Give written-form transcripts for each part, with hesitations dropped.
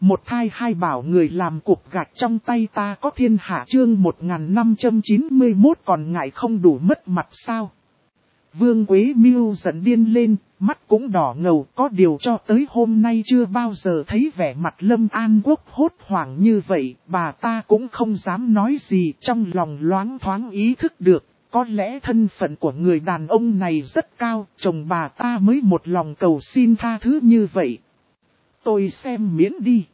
Một thai hai bảo người làm cục gạch trong tay ta có thiên hạ chương 1591 còn ngại không đủ mất mặt sao. Vương Quế Miêu giận điên lên, mắt cũng đỏ ngầu, có điều cho tới hôm nay chưa bao giờ thấy vẻ mặt Lâm An Quốc hốt hoảng như vậy, bà ta cũng không dám nói gì, trong lòng loáng thoáng ý thức được, có lẽ thân phận của người đàn ông này rất cao, chồng bà ta mới một lòng cầu xin tha thứ như vậy. Tôi xem miễn đi.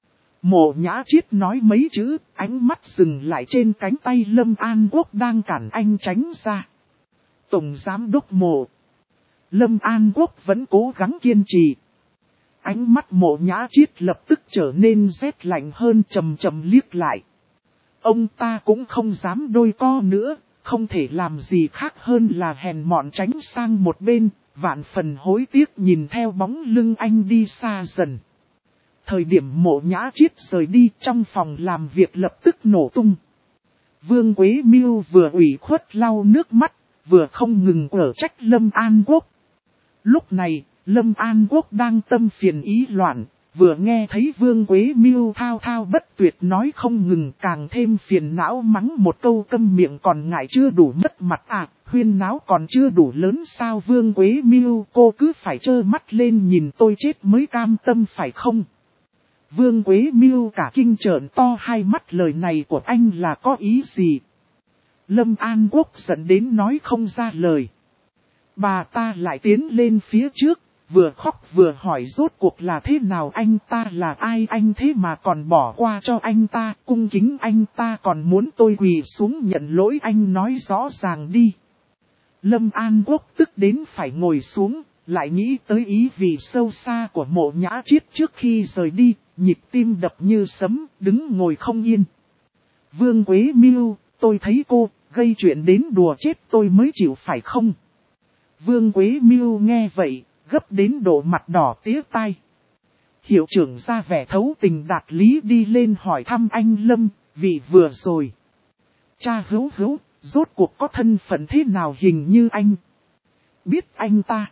Mộ Nhã Chiết nói mấy chữ, ánh mắt dừng lại trên cánh tay Lâm An Quốc đang cản anh tránh ra. Tổng giám đốc Mộ. Lâm An Quốc vẫn cố gắng kiên trì. Ánh mắt Mộ Nhã Chiết lập tức trở nên rét lạnh hơn, trầm trầm liếc lại. Ông ta cũng không dám đôi co nữa, không thể làm gì khác hơn là hèn mọn tránh sang một bên, vạn phần hối tiếc nhìn theo bóng lưng anh đi xa dần. Thời điểm Mộ Nhã Chiết rời đi, trong phòng làm việc lập tức nổ tung. Vương Quế Miêu vừa ủy khuất lau nước mắt, vừa không ngừng ở trách Lâm An Quốc. Lúc này, Lâm An Quốc đang tâm phiền ý loạn, vừa nghe thấy Vương Quế Miêu thao thao bất tuyệt nói không ngừng, càng thêm phiền não mắng một câu câm miệng còn ngại chưa đủ mất mặt à, huyên náo còn chưa đủ lớn sao. Vương Quế Miêu, cô cứ phải trơ mắt lên nhìn tôi chết mới cam tâm phải không? Vương Quế Miêu cả kinh trợn to hai mắt, lời này của anh là có ý gì? Lâm An Quốc giận đến nói không ra lời. Bà ta lại tiến lên phía trước, vừa khóc vừa hỏi rốt cuộc là thế nào, anh ta là ai, anh thế mà còn bỏ qua cho anh ta, cung kính anh ta còn muốn tôi quỳ xuống nhận lỗi, anh nói rõ ràng đi. Lâm An Quốc tức đến phải ngồi xuống, lại nghĩ tới ý vị sâu xa của Mộ Nhã Chiết trước khi rời đi, nhịp tim đập như sấm, đứng ngồi không yên. Vương Quế Miêu, tôi thấy cô gây chuyện đến đùa chết tôi mới chịu phải không? Vương Quế Miêu nghe vậy, gấp đến độ mặt đỏ tía tai. Hiệu trưởng ra vẻ thấu tình đạt lý đi lên hỏi thăm anh Lâm, vị vừa rồi. Cha Hữu, rốt cuộc có thân phận thế nào hình như anh? Biết anh ta.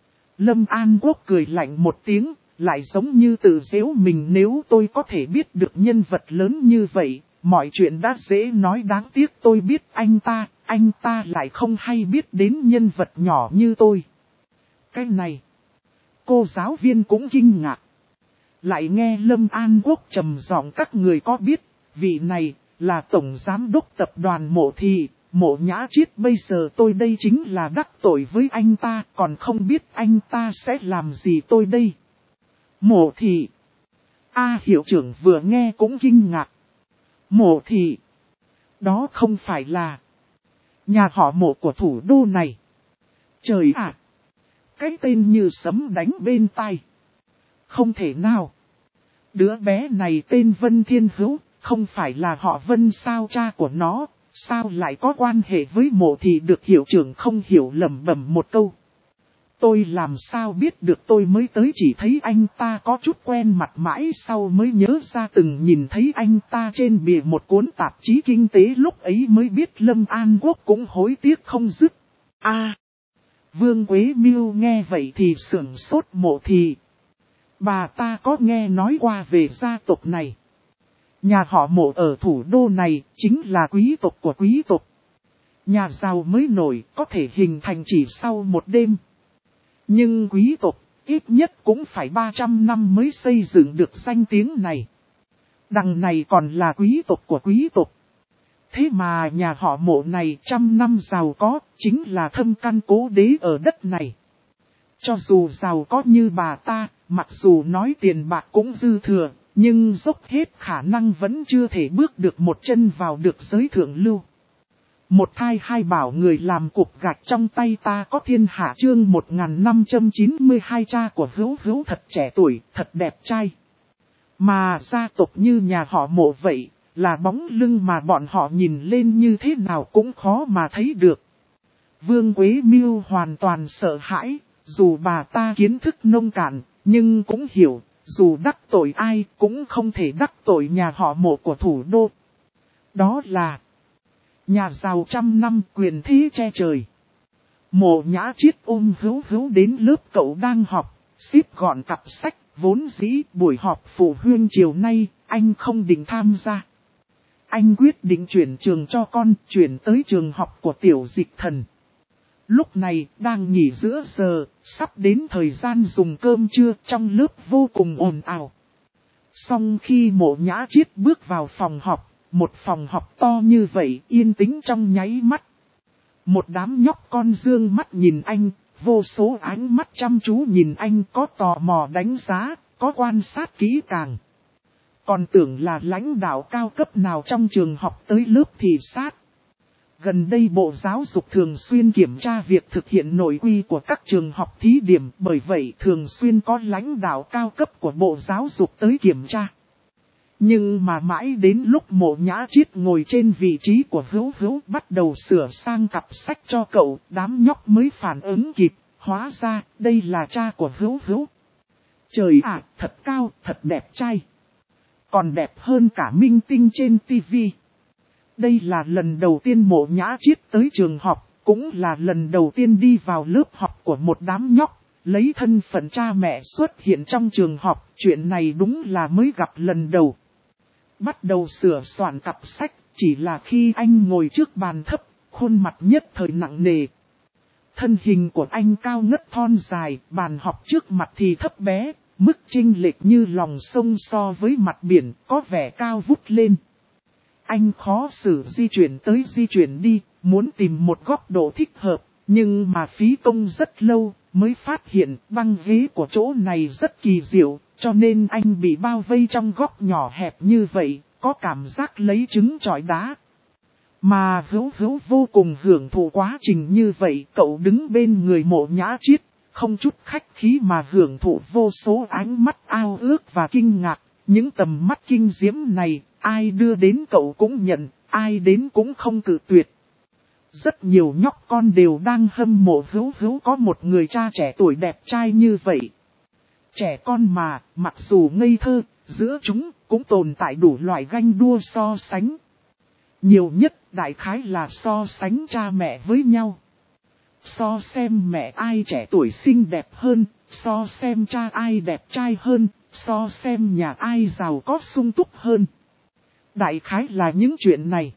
Lâm An Quốc cười lạnh một tiếng, lại giống như tự giễu mình, nếu tôi có thể biết được nhân vật lớn như vậy, mọi chuyện đã dễ nói, đáng tiếc tôi biết anh ta lại không hay biết đến nhân vật nhỏ như tôi. Cái này, cô giáo viên cũng kinh ngạc. Lại nghe Lâm An Quốc trầm giọng, các người có biết, vị này là tổng giám đốc tập đoàn Mộ Thị, Mộ Nhã Chiết, bây giờ tôi đây chính là đắc tội với anh ta, còn không biết anh ta sẽ làm gì tôi đây. Mộ Thị. Hiệu trưởng vừa nghe cũng kinh ngạc. Mộ Thị. Đó không phải là nhà họ Mộ của thủ đô này. Trời ạ! Cái tên như sấm đánh bên tai. Không thể nào. Đứa bé này tên Vân Thiên Hữu, không phải là họ Vân sao, cha của nó, sao lại có quan hệ với Mộ Thị được, hiệu trưởng không hiểu lẩm bẩm một câu. Tôi làm sao biết được, tôi mới tới chỉ thấy anh ta có chút quen mặt, mãi sau mới nhớ ra từng nhìn thấy anh ta trên bìa một cuốn tạp chí kinh tế, lúc ấy mới biết. Lâm An Quốc cũng hối tiếc không dứt. Vương Quế Miêu nghe vậy thì sửng sốt. Mộ Thị. Bà ta có nghe nói qua về gia tộc này. Nhà họ Mộ ở thủ đô này chính là quý tộc của quý tộc. Nhà giàu mới nổi có thể hình thành chỉ sau một đêm. Nhưng quý tộc ít nhất cũng phải 300 năm mới xây dựng được danh tiếng này. Đằng này còn là quý tộc của quý tộc. Thế mà nhà họ Mộ này 100 năm giàu có, chính là thâm căn cố đế ở đất này. Cho dù giàu có như bà ta, mặc dù nói tiền bạc cũng dư thừa, nhưng dốc hết khả năng vẫn chưa thể bước được một chân vào được giới thượng lưu. Một thai hai bảo người làm cục gạch trong tay ta có thiên hạ chương 1592, cha của Hữu thật trẻ tuổi, thật đẹp trai. Mà gia tộc như nhà họ Mộ vậy, là bóng lưng mà bọn họ nhìn lên như thế nào cũng khó mà thấy được. Vương Quế Miêu hoàn toàn sợ hãi, dù bà ta kiến thức nông cạn, nhưng cũng hiểu, dù đắc tội ai cũng không thể đắc tội nhà họ Mộ của thủ đô. Đó là nhà giàu 100 năm, quyền thế che trời. Mộ Nhã Chiết ôm Hữu đến lớp cậu đang học, xếp gọn cặp sách, vốn dĩ buổi họp phụ huynh chiều nay, anh không định tham gia. Anh quyết định chuyển trường cho con, chuyển tới trường học của Tiểu Dịch Thần. Lúc này, đang nghỉ giữa giờ, sắp đến thời gian dùng cơm trưa, trong lớp vô cùng ồn ào. Xong khi Mộ Nhã Chiết bước vào phòng họp, một phòng họp to như vậy, yên tĩnh trong nháy mắt. Một đám nhóc con dương mắt nhìn anh, vô số ánh mắt chăm chú nhìn anh, có tò mò đánh giá, có quan sát kỹ càng. Còn tưởng là lãnh đạo cao cấp nào trong trường học tới lớp thị sát. Gần đây Bộ Giáo dục thường xuyên kiểm tra việc thực hiện nội quy của các trường học thí điểm, bởi vậy thường xuyên có lãnh đạo cao cấp của Bộ Giáo dục tới kiểm tra. Nhưng mà mãi đến lúc Mộ Nhã Chiết ngồi trên vị trí của Hữu Hữu bắt đầu sửa sang cặp sách cho cậu, đám nhóc mới phản ứng kịp, hóa ra đây là cha của Hữu Hữu. Trời ạ, thật cao, thật đẹp trai. Còn đẹp hơn cả minh tinh trên TV. Đây là lần đầu tiên Mộ Nhã Chiết tới trường học, cũng là lần đầu tiên đi vào lớp học của một đám nhóc, lấy thân phận cha mẹ xuất hiện trong trường học, chuyện này đúng là mới gặp lần đầu. Bắt đầu sửa soạn cặp sách, chỉ là khi anh ngồi trước bàn thấp, khuôn mặt nhất thời nặng nề. Thân hình của anh cao ngất thon dài, bàn học trước mặt thì thấp bé, mức chênh lệch như lòng sông so với mặt biển, có vẻ cao vút lên. Anh khó xử di chuyển tới di chuyển đi, muốn tìm một góc độ thích hợp, nhưng mà phí công rất lâu, mới phát hiện băng ghế của chỗ này rất kỳ diệu, cho nên anh bị bao vây trong góc nhỏ hẹp như vậy, có cảm giác lấy trứng chọi đá. Mà Hữu Hữu vô cùng hưởng thụ quá trình như vậy, cậu đứng bên người Mộ Nhã Chiết, không chút khách khí mà hưởng thụ vô số ánh mắt ao ước và kinh ngạc, những tầm mắt kinh diễm này. Ai đưa đến cậu cũng nhận, ai đến cũng không cự tuyệt. Rất nhiều nhóc con đều đang hâm mộ Hữu Hữu có một người cha trẻ tuổi đẹp trai như vậy. Trẻ con mà, mặc dù ngây thơ, giữa chúng cũng tồn tại đủ loại ganh đua so sánh. Nhiều nhất đại khái là so sánh cha mẹ với nhau. So xem mẹ ai trẻ tuổi xinh đẹp hơn, so xem cha ai đẹp trai hơn, so xem nhà ai giàu có sung túc hơn. Đại khái là những chuyện này.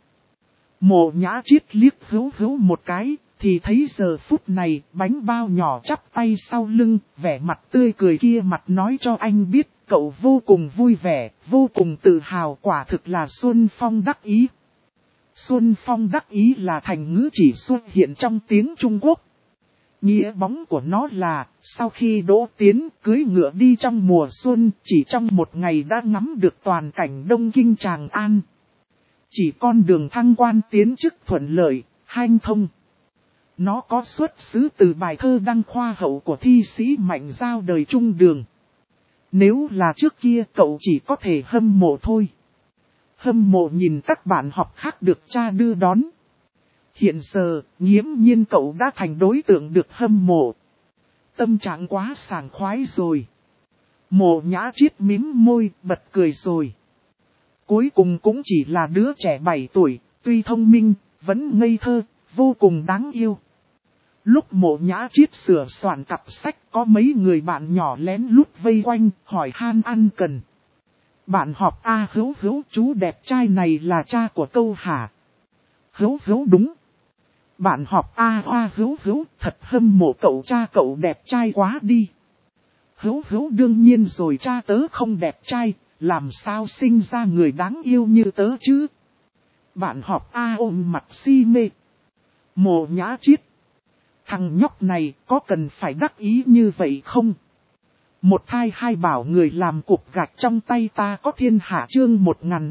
Mộ Nhã Chiết liếc Hữu Hữu một cái, thì thấy giờ phút này bánh bao nhỏ chắp tay sau lưng, vẻ mặt tươi cười kia mặt nói cho anh biết cậu vô cùng vui vẻ, vô cùng tự hào, quả thực là Xuân Phong đắc ý. Xuân Phong đắc ý là thành ngữ chỉ xuất hiện trong tiếng Trung Quốc. Nghĩa bóng của nó là, sau khi đỗ tiến cưới ngựa đi trong mùa xuân, chỉ trong một ngày đã ngắm được toàn cảnh Đông Kinh Tràng An. Chỉ con đường thăng quan tiến chức thuận lợi, hanh thông. Nó có xuất xứ từ bài thơ đăng khoa hậu của thi sĩ Mạnh Giao đời Trung Đường. Nếu là trước kia cậu chỉ có thể hâm mộ thôi. Hâm mộ nhìn các bạn học khác được cha đưa đón. Hiện giờ, nghiễm nhiên cậu đã thành đối tượng được hâm mộ. Tâm trạng quá sảng khoái rồi. Mộ Nhã Chiết mím môi, bật cười rồi. Cuối cùng cũng chỉ là đứa trẻ 7 tuổi, tuy thông minh, vẫn ngây thơ, vô cùng đáng yêu. Lúc Mộ Nhã Chiết sửa soạn cặp sách, có mấy người bạn nhỏ lén lút vây quanh, hỏi han ăn cần. Bạn học A Hữu Hữu, chú đẹp trai này là cha của Câu hả? Hữu Hữu đúng. Bạn học A Hoa Hữu Hữu, thật hâm mộ cậu, cha cậu đẹp trai quá đi. Hữu Hữu đương nhiên rồi, cha tớ không đẹp trai, làm sao sinh ra người đáng yêu như tớ chứ? Bạn học A ôm mặt si mê. Mộ Nhã Chiết. Thằng nhóc này có cần phải đắc ý như vậy không? Một thai hai bảo người làm cục gạch trong tay ta có thiên hạ, chương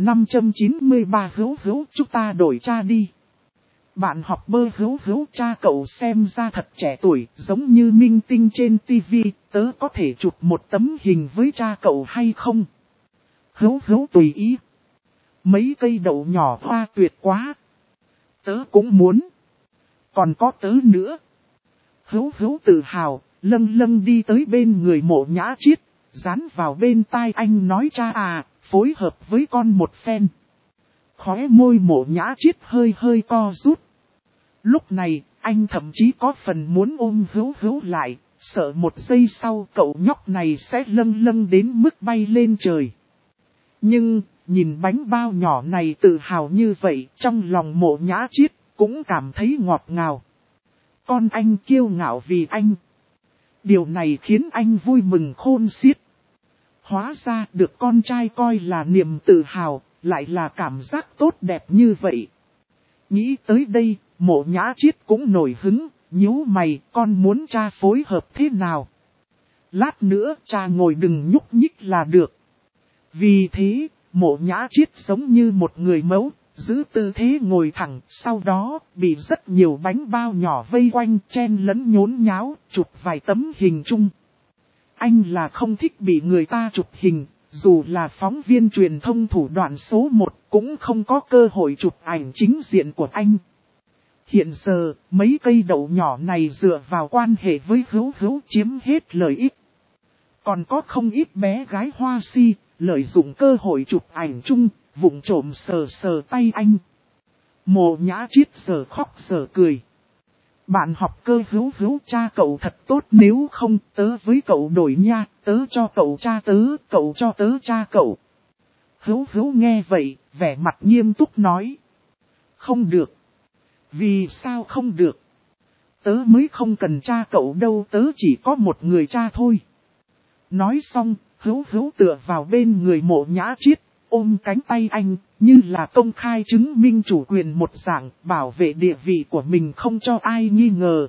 1593. Hữu Hữu, chúng ta đổi cha đi. Bạn học Bơ Hữu Hữu, cha cậu xem ra thật trẻ tuổi, giống như minh tinh trên TV, tớ có thể chụp một tấm hình với cha cậu hay không? Hữu Hữu tùy ý. Mấy cây đậu nhỏ hoa tuyệt quá. Tớ cũng muốn. Còn có tớ nữa. Hữu Hữu tự hào, lâng lâng đi tới bên người Mộ Nhã Chiết, dán vào bên tai anh nói cha à, phối hợp với con một phen. Khóe môi Mộ Nhã Chiết hơi hơi co rút. Lúc này, anh thậm chí có phần muốn ôm Hữu Hữu lại, sợ một giây sau cậu nhóc này sẽ lâng lâng đến mức bay lên trời. Nhưng, nhìn bánh bao nhỏ này tự hào như vậy, trong lòng Mộ Nhã Chiết cũng cảm thấy ngọt ngào. Con anh kiêu ngạo vì anh. Điều này khiến anh vui mừng khôn xiết. Hóa ra được con trai coi là niềm tự hào, lại là cảm giác tốt đẹp như vậy. Nghĩ tới đây, Mộ Nhã Chiết cũng nổi hứng, nhíu mày, con muốn cha phối hợp thế nào? Lát nữa cha ngồi đừng nhúc nhích là được. Vì thế, Mộ Nhã Chiết giống như một người mẫu, giữ tư thế ngồi thẳng, sau đó bị rất nhiều bánh bao nhỏ vây quanh chen lẫn nhốn nháo, chụp vài tấm hình chung. Anh là không thích bị người ta chụp hình, dù là phóng viên truyền thông thủ đoạn số 1 cũng không có cơ hội chụp ảnh chính diện của anh. Hiện giờ, mấy cây đậu nhỏ này dựa vào quan hệ với Hữu Hữu chiếm hết lợi ích. Còn có không ít bé gái hoa si, lợi dụng cơ hội chụp ảnh chung, vụng trộm sờ sờ tay anh. Mộ Nhã Chiết giờ khóc giờ cười. Bạn học Cơ Hữu Hữu, cha cậu thật tốt, nếu không tớ với cậu đổi nha, tớ cho cậu cha tớ, cậu cho tớ cha cậu. Hữu Hữu nghe vậy, vẻ mặt nghiêm túc nói. Không được. Vì sao không được? Tớ mới không cần cha cậu đâu, tớ chỉ có một người cha thôi. Nói xong, Hữu Hữu tựa vào bên người Mộ Nhã Chiết, ôm cánh tay anh, như là công khai chứng minh chủ quyền một dạng, bảo vệ địa vị của mình không cho ai nghi ngờ.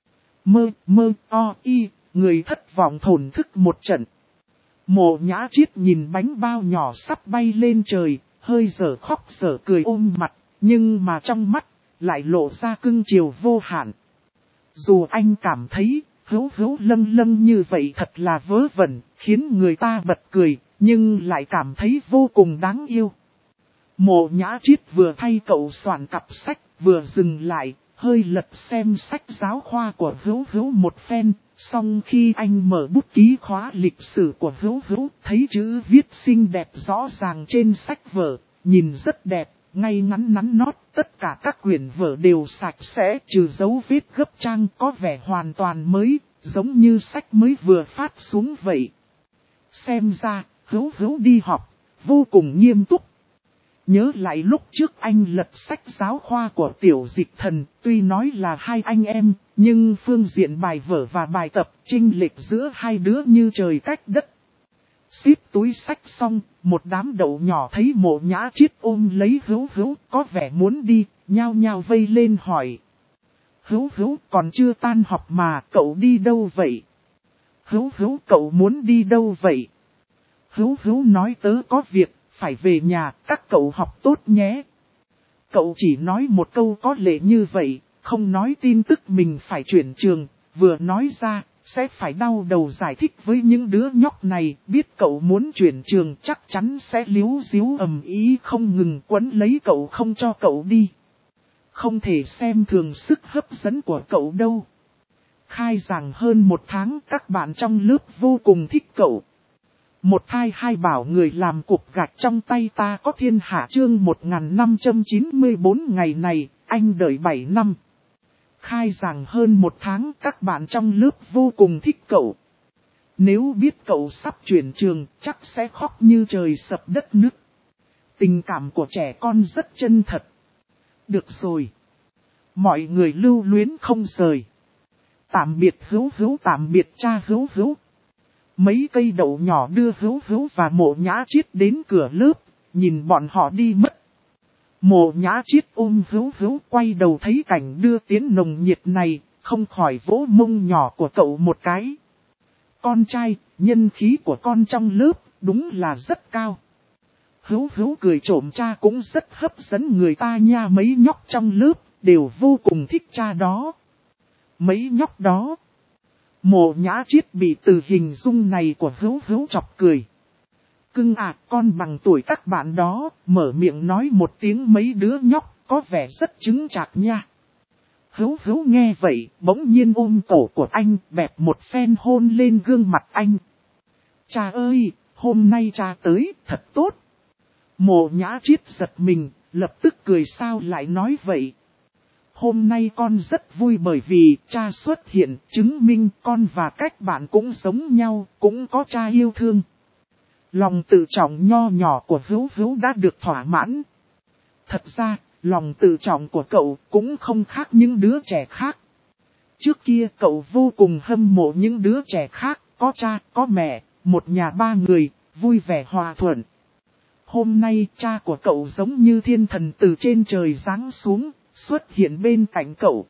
Người thất vọng thổn thức một trận. Mộ Nhã Chiết nhìn bánh bao nhỏ sắp bay lên trời, hơi dở khóc dở cười ôm mặt, nhưng mà trong mắt, lại lộ ra cưng chiều vô hạn. Dù anh cảm thấy, Hữu Hữu lâng lâng như vậy thật là vớ vẩn, khiến người ta bật cười, nhưng lại cảm thấy vô cùng đáng yêu. Mộ Nhã Chiết vừa thay cậu soạn cặp sách, vừa dừng lại, hơi lật xem sách giáo khoa của Hữu Hữu một phen. Xong khi anh mở bút ký khóa lịch sử của Hữu Hữu, thấy chữ viết xinh đẹp rõ ràng trên sách vở, nhìn rất đẹp, ngay ngắn nắn nót, tất cả các quyển vở đều sạch sẽ, trừ dấu vết gấp trang, có vẻ hoàn toàn mới, giống như sách mới vừa phát xuống vậy. Xem ra, Hữu Hữu đi học, vô cùng nghiêm túc. Nhớ lại lúc trước anh lật sách giáo khoa của Tiểu Dịch Thần, tuy nói là hai anh em, nhưng phương diện bài vở và bài tập chênh lệch giữa hai đứa như trời cách đất. Xếp túi sách xong, một đám đậu nhỏ thấy Mộ Nhã Chiết ôm lấy Hữu Hữu, có vẻ muốn đi, nhao nhao vây lên hỏi. Hữu Hữu còn chưa tan học mà, cậu đi đâu vậy? Hữu Hữu cậu muốn đi đâu vậy? Hữu Hữu nói tớ có việc, phải về nhà, các cậu học tốt nhé. Cậu chỉ nói một câu có lệ như vậy, không nói tin tức mình phải chuyển trường, vừa nói ra, sẽ phải đau đầu giải thích với những đứa nhóc này, biết cậu muốn chuyển trường chắc chắn sẽ líu díu ầm ý không ngừng quấn lấy cậu không cho cậu đi. Không thể xem thường sức hấp dẫn của cậu đâu. Khai giảng hơn 1 tháng các bạn trong lớp vô cùng thích cậu. Một thai hai bảo người làm cục gạch trong tay ta có thiên hạ chương 1594 ngày này, anh đợi 7 năm. Khai giảng hơn 1 tháng các bạn trong lớp vô cùng thích cậu. Nếu biết cậu sắp chuyển trường chắc sẽ khóc như trời sập đất nứt. Tình cảm của trẻ con rất chân thật. Được rồi. Mọi người lưu luyến không rời. Tạm biệt Hữu Hữu, tạm biệt cha Hữu Hữu. Mấy cây đậu nhỏ đưa Hữu Hữu và Mộ Nhã Chiết đến cửa lớp, nhìn bọn họ đi mất. Mộ Nhã Chiết ôm Hữu Hữu quay đầu thấy cảnh đưa tiến nồng nhiệt này, không khỏi vỗ mông nhỏ của cậu một cái. Con trai, nhân khí của con trong lớp, đúng là rất cao. Hữu Hữu cười trộm cha cũng rất hấp dẫn người ta nha, mấy nhóc trong lớp, đều vô cùng thích cha đó. Mấy nhóc đó. Mộ Nhã Chiết bị từ hình dung này của Hữu Hữu chọc cười. Cưng à, con bằng tuổi các bạn đó, mở miệng nói một tiếng mấy đứa nhóc, có vẻ rất chứng chạc nha. Hữu Hữu nghe vậy, bỗng nhiên ôm cổ của anh, bẹp một phen hôn lên gương mặt anh. Cha ơi, hôm nay cha tới, thật tốt. Mộ Nhã Chiết giật mình, lập tức cười sao lại nói vậy. Hôm nay con rất vui bởi vì cha xuất hiện, chứng minh con và các bạn cũng giống nhau, cũng có cha yêu thương. Lòng tự trọng nho nhỏ của Hữu Hữu đã được thỏa mãn. Thật ra, lòng tự trọng của cậu cũng không khác những đứa trẻ khác. Trước kia cậu vô cùng hâm mộ những đứa trẻ khác, có cha, có mẹ, một nhà ba người, vui vẻ hòa thuận. Hôm nay cha của cậu giống như thiên thần từ trên trời giáng xuống, xuất hiện bên cạnh cậu.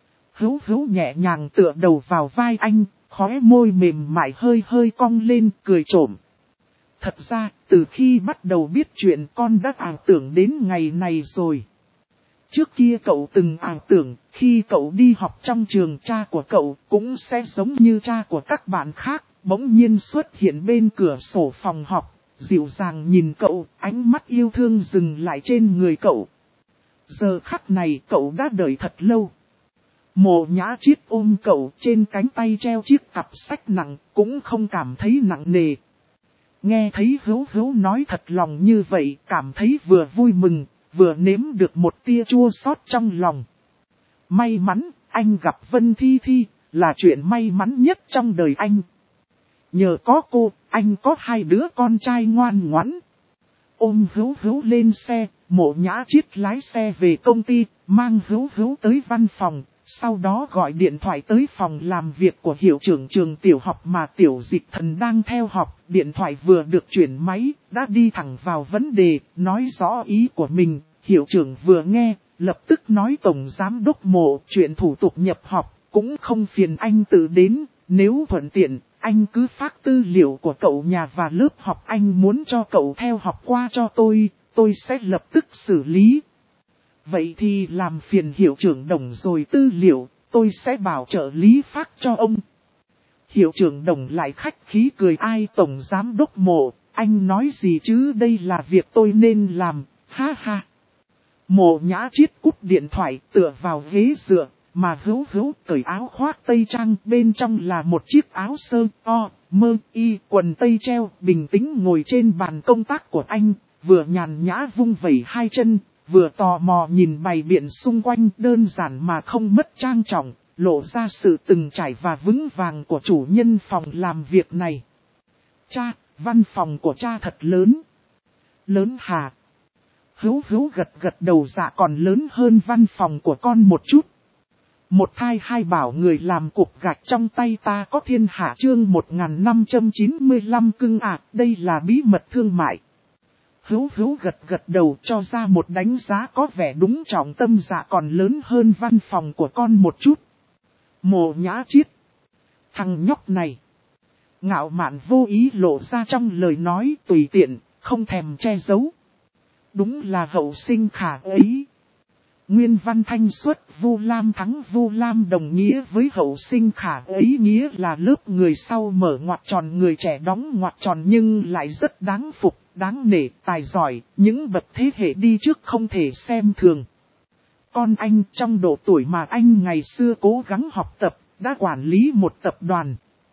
Hữu Hữu nhẹ nhàng tựa đầu vào vai anh, khóe môi mềm mại hơi hơi cong lên, cười trộm. Thật ra, từ khi bắt đầu biết chuyện con đã ảo tưởng đến ngày này rồi. Trước kia cậu từng ảo tưởng, khi cậu đi học trong trường cha của cậu cũng sẽ giống như cha của các bạn khác, bỗng nhiên xuất hiện bên cửa sổ phòng học, dịu dàng nhìn cậu, ánh mắt yêu thương dừng lại trên người cậu. Giờ khắc này cậu đã đợi thật lâu. Mộ Nhã Triết ôm cậu trên cánh tay treo chiếc cặp sách nặng, cũng không cảm thấy nặng nề. Nghe thấy Hữu Hữu nói thật lòng như vậy, cảm thấy vừa vui mừng, vừa nếm được một tia chua xót trong lòng. May mắn, anh gặp Vân Thi Thi, là chuyện may mắn nhất trong đời anh. Nhờ có cô, anh có 2 đứa con trai ngoan ngoãn. Ôm Hữu Hữu lên xe, Mộ Nhã Triết lái xe về công ty, mang Hữu Hữu tới văn phòng, sau đó gọi điện thoại tới phòng làm việc của hiệu trưởng trường tiểu học mà Tiểu Dịch Thần đang theo học. Điện thoại vừa được chuyển máy, đã đi thẳng vào vấn đề, nói rõ ý của mình. Hiệu trưởng vừa nghe, lập tức nói Tổng Giám đốc Mộ, chuyện thủ tục nhập học, cũng không phiền anh tự đến, nếu thuận tiện, anh cứ phát tư liệu của cậu nhà và lớp học anh muốn cho cậu theo học qua cho tôi sẽ lập tức xử lý. Vậy thì làm phiền hiệu trưởng Đồng rồi, tư liệu, tôi sẽ bảo trợ lý phát cho ông. Hiệu trưởng Đồng lại khách khí cười, ai Tổng Giám đốc Mộ, anh nói gì chứ, đây là việc tôi nên làm, ha ha. Mộ Nhã Triết cúp điện thoại tựa vào ghế dựa, mà Hữu Hữu cởi áo khoác tây trang, bên trong là một chiếc áo sơ mơ y quần tây treo, bình tĩnh ngồi trên bàn công tác của anh, vừa nhàn nhã vung vẩy 2 chân, vừa tò mò nhìn bày biện xung quanh, đơn giản mà không mất trang trọng, lộ ra sự từng trải và vững vàng của chủ nhân phòng làm việc này. Cha, văn phòng của cha thật lớn. Lớn hả? Hữu Hữu gật đầu, dạ còn lớn hơn văn phòng của con một chút. Một thai 2 bảo người làm cục gạch trong tay ta có thiên hạ, chương 1595 cưng ạ, đây là bí mật thương mại. Hữu Hữu gật đầu cho ra một đánh giá có vẻ đúng trọng tâm, dạ còn lớn hơn văn phòng của con một chút. Mộ Nhã Triết, thằng nhóc này, ngạo mạn vô ý lộ ra trong lời nói, tùy tiện, không thèm che giấu. Đúng là hậu sinh khả ấy. Nguyên văn thanh xuất Vu Lam thắng Vu Lam đồng nghĩa với hậu sinh khả ấy, nghĩa là lớp người sau mở ngoặc tròn, người trẻ đóng ngoặc tròn nhưng lại rất đáng phục, đáng nể, tài giỏi, những bậc thế hệ đi trước không thể xem thường. Con anh trong độ tuổi mà anh ngày xưa cố gắng học tập, đã quản lý một tập đoàn.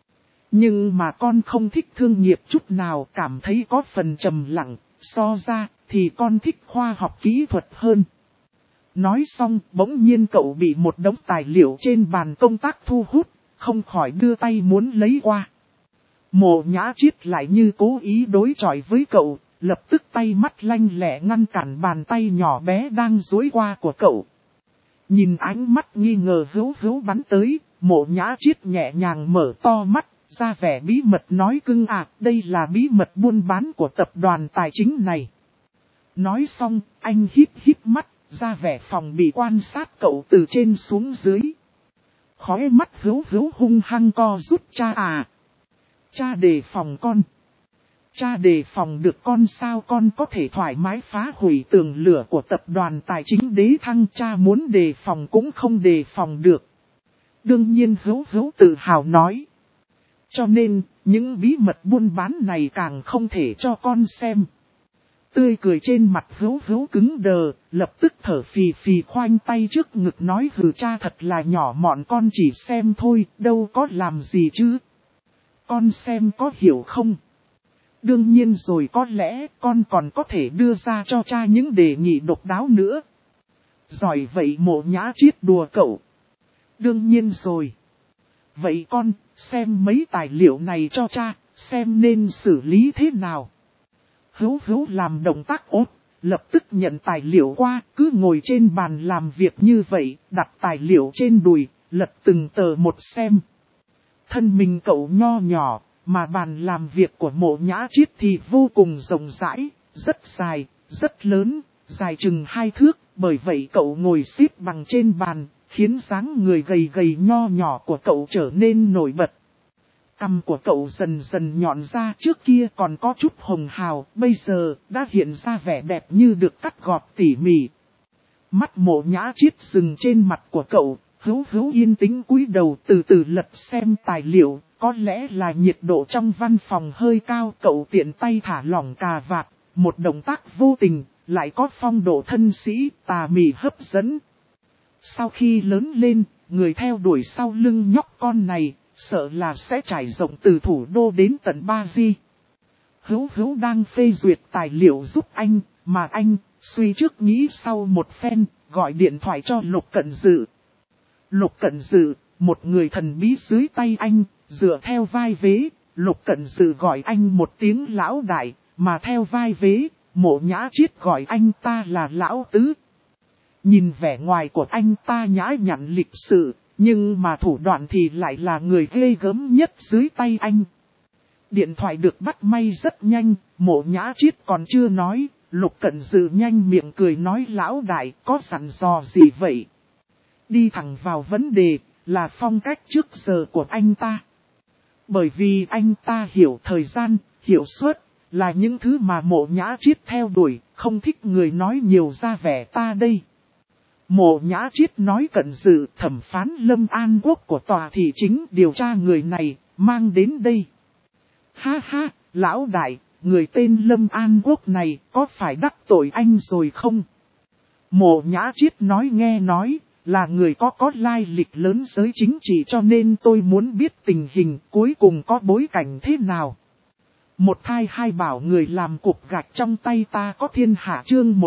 Nhưng mà con không thích thương nghiệp chút nào, cảm thấy có phần trầm lặng, so ra thì con thích khoa học kỹ thuật hơn. Nói xong, bỗng nhiên cậu bị một đống tài liệu trên bàn công tác thu hút, không khỏi đưa tay muốn lấy qua. Mộ Nhã Triết lại như cố ý đối chọi với cậu, lập tức tay mắt lanh lẹ ngăn cản bàn tay nhỏ bé đang duỗi qua của cậu. Nhìn ánh mắt nghi ngờ Hữu Hữu bắn tới, Mộ Nhã Triết nhẹ nhàng mở to mắt, ra vẻ bí mật nói, cưng ạ, đây là bí mật buôn bán của tập đoàn tài chính này. Nói xong, anh híp mắt, ra vẻ phòng bị quan sát cậu từ trên xuống dưới. Khóe mắt Hữu Hữu hung hăng co rút, cha à. Cha đề phòng con. Cha đề phòng được con sao, con có thể thoải mái phá hủy tường lửa của tập đoàn tài chính Đế Thăng, cha muốn đề phòng cũng không đề phòng được. Đương nhiên Hữu Hữu tự hào nói. Cho nên, những bí mật buôn bán này càng không thể cho con xem. Tươi cười trên mặt Hữu Hữu cứng đờ, lập tức thở phì phì khoanh tay trước ngực nói, hừ, cha thật là nhỏ mọn, con chỉ xem thôi, đâu có làm gì chứ. Con xem có hiểu không? Đương nhiên rồi, có lẽ con còn có thể đưa ra cho cha những đề nghị độc đáo nữa. Giỏi vậy Mộ Nhã Triết đùa cậu. Đương nhiên rồi. Vậy con, xem mấy tài liệu này cho cha, xem nên xử lý thế nào. Hữu làm động tác ốt, lập tức nhận tài liệu qua, cứ ngồi trên bàn làm việc như vậy, đặt tài liệu trên đùi, lật từng tờ một xem. Thân mình cậu nho nhỏ, mà bàn làm việc của Mộ Nhã Triết thì vô cùng rộng rãi, rất dài, rất lớn, dài chừng 2 thước, bởi vậy cậu ngồi xếp bằng trên bàn, khiến dáng người gầy gầy nho nhỏ của cậu trở nên nổi bật. Cằm của cậu dần dần nhọn ra, trước kia còn có chút hồng hào, bây giờ đã hiện ra vẻ đẹp như được cắt gọt tỉ mỉ. Mắt Mộ Nhã Triết dừng trên mặt của cậu, Hữu yên tĩnh cúi đầu từ từ lật xem tài liệu, có lẽ là nhiệt độ trong văn phòng hơi cao, cậu tiện tay thả lỏng cà vạt, một động tác vô tình, lại có phong độ thân sĩ, tà mị hấp dẫn. Sau khi lớn lên, người theo đuổi sau lưng nhóc con này, sợ là sẽ trải rộng từ thủ đô đến tận Ba Di. Hữu đang phê duyệt tài liệu giúp anh, mà anh, suy trước nghĩ sau một phen, gọi điện thoại cho Lục Cận Dự. Lục Cận Dự, một người thần bí dưới tay anh, dựa theo vai vế, Lục Cận Dự gọi anh một tiếng lão đại, mà theo vai vế, Mộ Nhã Triết gọi anh ta là lão tứ. Nhìn vẻ ngoài của anh ta nhã nhặn lịch sự, nhưng mà thủ đoạn thì lại là người ghê gớm nhất dưới tay anh. Điện thoại được bắt may rất nhanh, Mộ Nhã Triết còn chưa nói, Lục Cận Dự nhanh miệng cười nói lão đại có dặn dò gì vậy? Đi thẳng vào vấn đề, là phong cách trước giờ của anh ta. Bởi vì anh ta hiểu thời gian, hiệu suất, là những thứ mà Mộ Nhã Triết theo đuổi, không thích người nói nhiều ra vẻ ta đây. Mộ Nhã Triết nói Cận Dự thẩm phán Lâm An Quốc của tòa thị chính điều tra người này, mang đến đây. Ha ha, lão đại, người tên Lâm An Quốc này có phải đắc tội anh rồi không? Mộ Nhã Triết nói nghe nói, là người có lai lịch lớn giới chính trị cho nên tôi muốn biết tình hình cuối cùng có bối cảnh thế nào. Một thai hai bảo người làm cục gạch trong tay ta có thiên hạ chương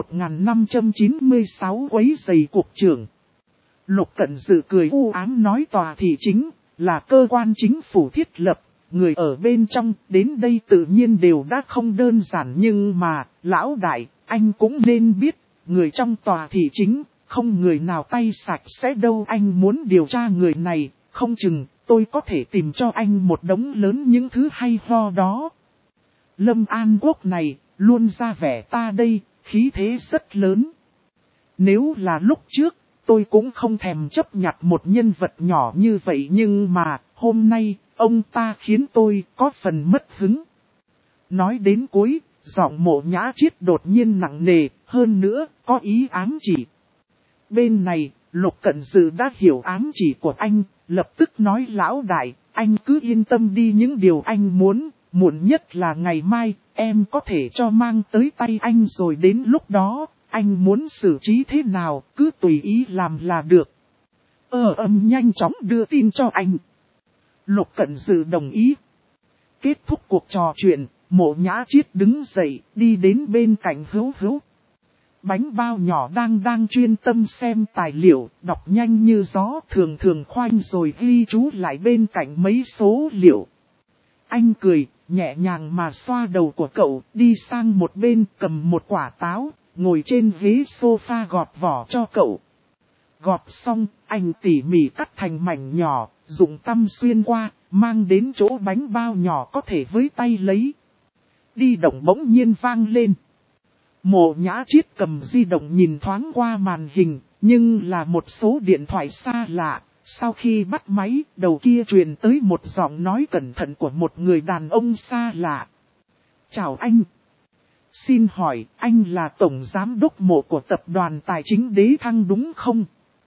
1596 quấy giày cục trưởng. Lục Cận Dự cười u ám nói tòa thị chính là cơ quan chính phủ thiết lập, người ở bên trong đến đây tự nhiên đều đã không đơn giản nhưng mà, lão đại, anh cũng nên biết, người trong tòa thị chính, không người nào tay sạch sẽ đâu anh muốn điều tra người này, không chừng tôi có thể tìm cho anh một đống lớn những thứ hay ho đó. Lâm An Quốc này, luôn ra vẻ ta đây, khí thế rất lớn. Nếu là lúc trước, tôi cũng không thèm chấp nhặt một nhân vật nhỏ như vậy nhưng mà, hôm nay, ông ta khiến tôi có phần mất hứng. Nói đến cuối, giọng Mộ Nhã Triết đột nhiên nặng nề, hơn nữa, có ý ám chỉ. Bên này, Lục Cận Dự đã hiểu ám chỉ của anh, lập tức nói lão đại, anh cứ yên tâm đi những điều anh muốn. Muộn nhất là ngày mai, em có thể cho mang tới tay anh rồi đến lúc đó, anh muốn xử trí thế nào, cứ tùy ý làm là được. Nhanh chóng đưa tin cho anh. Lục Cận Dự đồng ý. Kết thúc cuộc trò chuyện, Mộ Nhã Triết đứng dậy, đi đến bên cạnh Hữu. Bánh bao nhỏ đang chuyên tâm xem tài liệu, đọc nhanh như gió thường khoanh rồi ghi chú lại bên cạnh mấy số liệu. Anh cười, nhẹ nhàng mà xoa đầu của cậu, đi sang một bên cầm một quả táo, ngồi trên ghế sofa gọt vỏ cho cậu. Gọt xong, anh tỉ mỉ cắt thành mảnh nhỏ, dùng tăm xuyên qua, mang đến chỗ bánh bao nhỏ có thể với tay lấy. Di động bỗng nhiên vang lên. Mộ Nhã Triết cầm di động nhìn thoáng qua màn hình, nhưng là một số điện thoại xa lạ. Sau khi bắt máy, đầu kia truyền tới một giọng nói cẩn thận của một người đàn ông xa lạ. Chào anh. Xin hỏi, anh là tổng giám đốc Mộ của tập đoàn tài chính Đế Thăng đúng không?